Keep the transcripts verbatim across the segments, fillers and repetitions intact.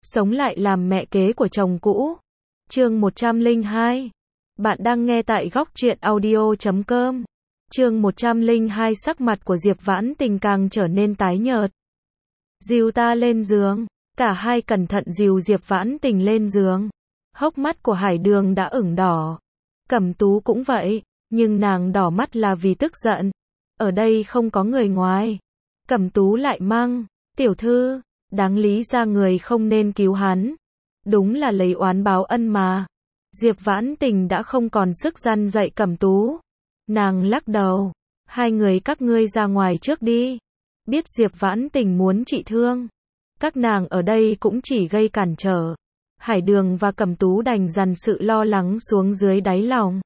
sống lại làm mẹ kế của chồng cũ. Chương một trăm lẻ hai. Bạn đang nghe tại góc truyện audio chấm com. Chương một trăm lẻ hai. Sắc mặt của Diệp Vãn Tình càng trở nên tái nhợt. Dìu ta lên giường. Cả hai cẩn thận dìu Diệp Vãn Tình lên giường. Hốc mắt của Hải Đường đã ửng đỏ. Cẩm Tú cũng vậy, nhưng nàng đỏ mắt là vì tức giận. Ở đây không có người ngoài. Cẩm Tú lại mắng, tiểu thư, đáng lý ra người không nên cứu hắn. Đúng là lấy oán báo ân mà. Diệp Vãn Tình đã không còn sức răn dạy Cẩm Tú. Nàng lắc đầu, hai người các ngươi ra ngoài trước đi. Biết Diệp Vãn Tình muốn trị thương. Các nàng ở đây cũng chỉ gây cản trở. Hải Đường và Cẩm Tú đành dằn sự lo lắng xuống dưới đáy lòng.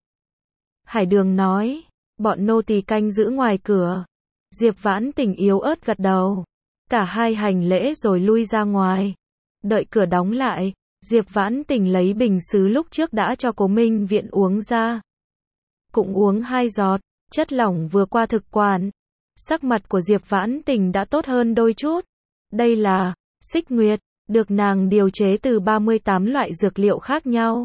Hải Đường nói, bọn nô tỳ canh giữ ngoài cửa. Diệp Vãn Tình yếu ớt gật đầu. Cả hai hành lễ rồi lui ra ngoài. Đợi cửa đóng lại, Diệp Vãn Tình lấy bình sứ lúc trước đã cho Cố Minh Viện uống ra. Cũng uống hai giọt, chất lỏng vừa qua thực quản. Sắc mặt của Diệp Vãn Tình đã tốt hơn đôi chút. Đây là xích nguyệt, được nàng điều chế từ ba mươi tám loại dược liệu khác nhau.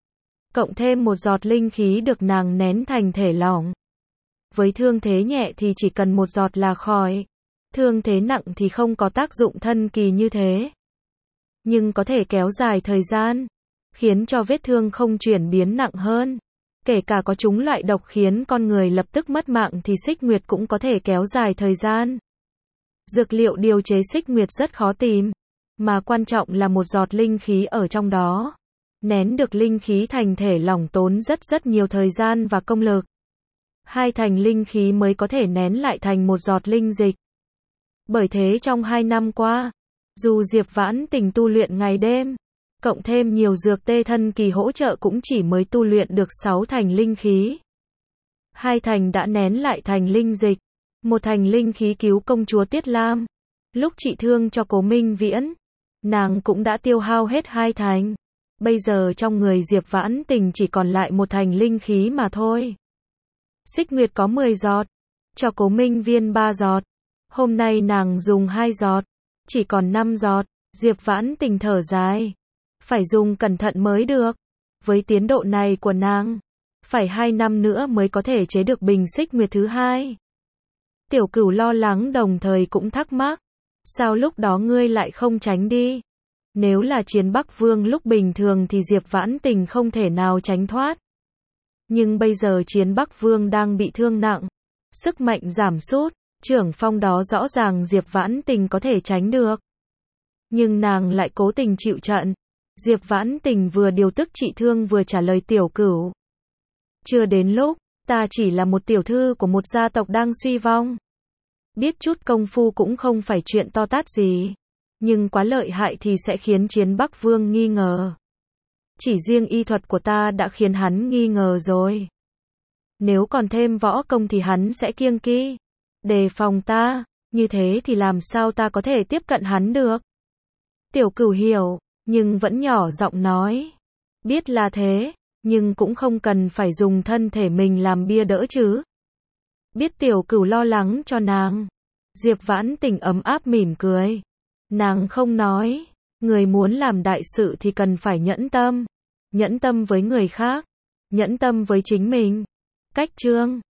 Cộng thêm một giọt linh khí được nàng nén thành thể lỏng. Với thương thế nhẹ thì chỉ cần một giọt là khỏi. Thương thế nặng thì không có tác dụng thân kỳ như thế. Nhưng có thể kéo dài thời gian, khiến cho vết thương không chuyển biến nặng hơn. Kể cả có chúng loại độc khiến con người lập tức mất mạng thì xích nguyệt cũng có thể kéo dài thời gian. Dược liệu điều chế xích nguyệt rất khó tìm, mà quan trọng là một giọt linh khí ở trong đó. Nén được linh khí thành thể lỏng tốn rất rất nhiều thời gian và công lực. Hai thành linh khí mới có thể nén lại thành một giọt linh dịch. Bởi thế trong hai năm qua, dù Diệp Vãn Tình tu luyện ngày đêm, cộng thêm nhiều dược tê thân kỳ hỗ trợ cũng chỉ mới tu luyện được sáu thành linh khí. Hai thành đã nén lại thành linh dịch. Một thành linh khí cứu công chúa Tiết Lam. Lúc trị thương cho Cố Minh Viễn, nàng cũng đã tiêu hao hết hai thành. Bây giờ trong người Diệp Vãn Tình chỉ còn lại một thành linh khí mà thôi. Xích Nguyệt có mười giọt, cho Cố Minh Viên ba giọt. Hôm nay nàng dùng hai giọt, chỉ còn năm giọt. Diệp Vãn Tình thở dài, phải dùng cẩn thận mới được. Với tiến độ này của nàng, phải hai năm nữa mới có thể chế được bình Xích Nguyệt thứ hai. Tiểu Cửu lo lắng đồng thời cũng thắc mắc, sao lúc đó ngươi lại không tránh đi? Nếu là chiến Bắc Vương lúc bình thường thì Diệp Vãn Tình không thể nào tránh thoát. Nhưng bây giờ chiến Bắc Vương đang bị thương nặng, sức mạnh giảm sút, trưởng phong đó rõ ràng Diệp Vãn Tình có thể tránh được. Nhưng nàng lại cố tình chịu trận. Diệp Vãn Tình vừa điều tức trị thương vừa trả lời Tiểu Cửu. Chưa đến lúc, ta chỉ là một tiểu thư của một gia tộc đang suy vong. Biết chút công phu cũng không phải chuyện to tát gì. Nhưng quá lợi hại thì sẽ khiến chiến Bắc Vương nghi ngờ. Chỉ riêng y thuật của ta đã khiến hắn nghi ngờ rồi. Nếu còn thêm võ công thì hắn sẽ kiêng kỵ, đề phòng ta. Như thế thì làm sao ta có thể tiếp cận hắn được? Tiểu Cửu hiểu, nhưng vẫn nhỏ giọng nói. Biết là thế, nhưng cũng không cần phải dùng thân thể mình làm bia đỡ chứ. Biết Tiểu Cửu lo lắng cho nàng, Diệp Vãn Tình ấm áp mỉm cười. Nàng không nói, người muốn làm đại sự thì cần phải nhẫn tâm. Nhẫn tâm với người khác, nhẫn tâm với chính mình. Cách chương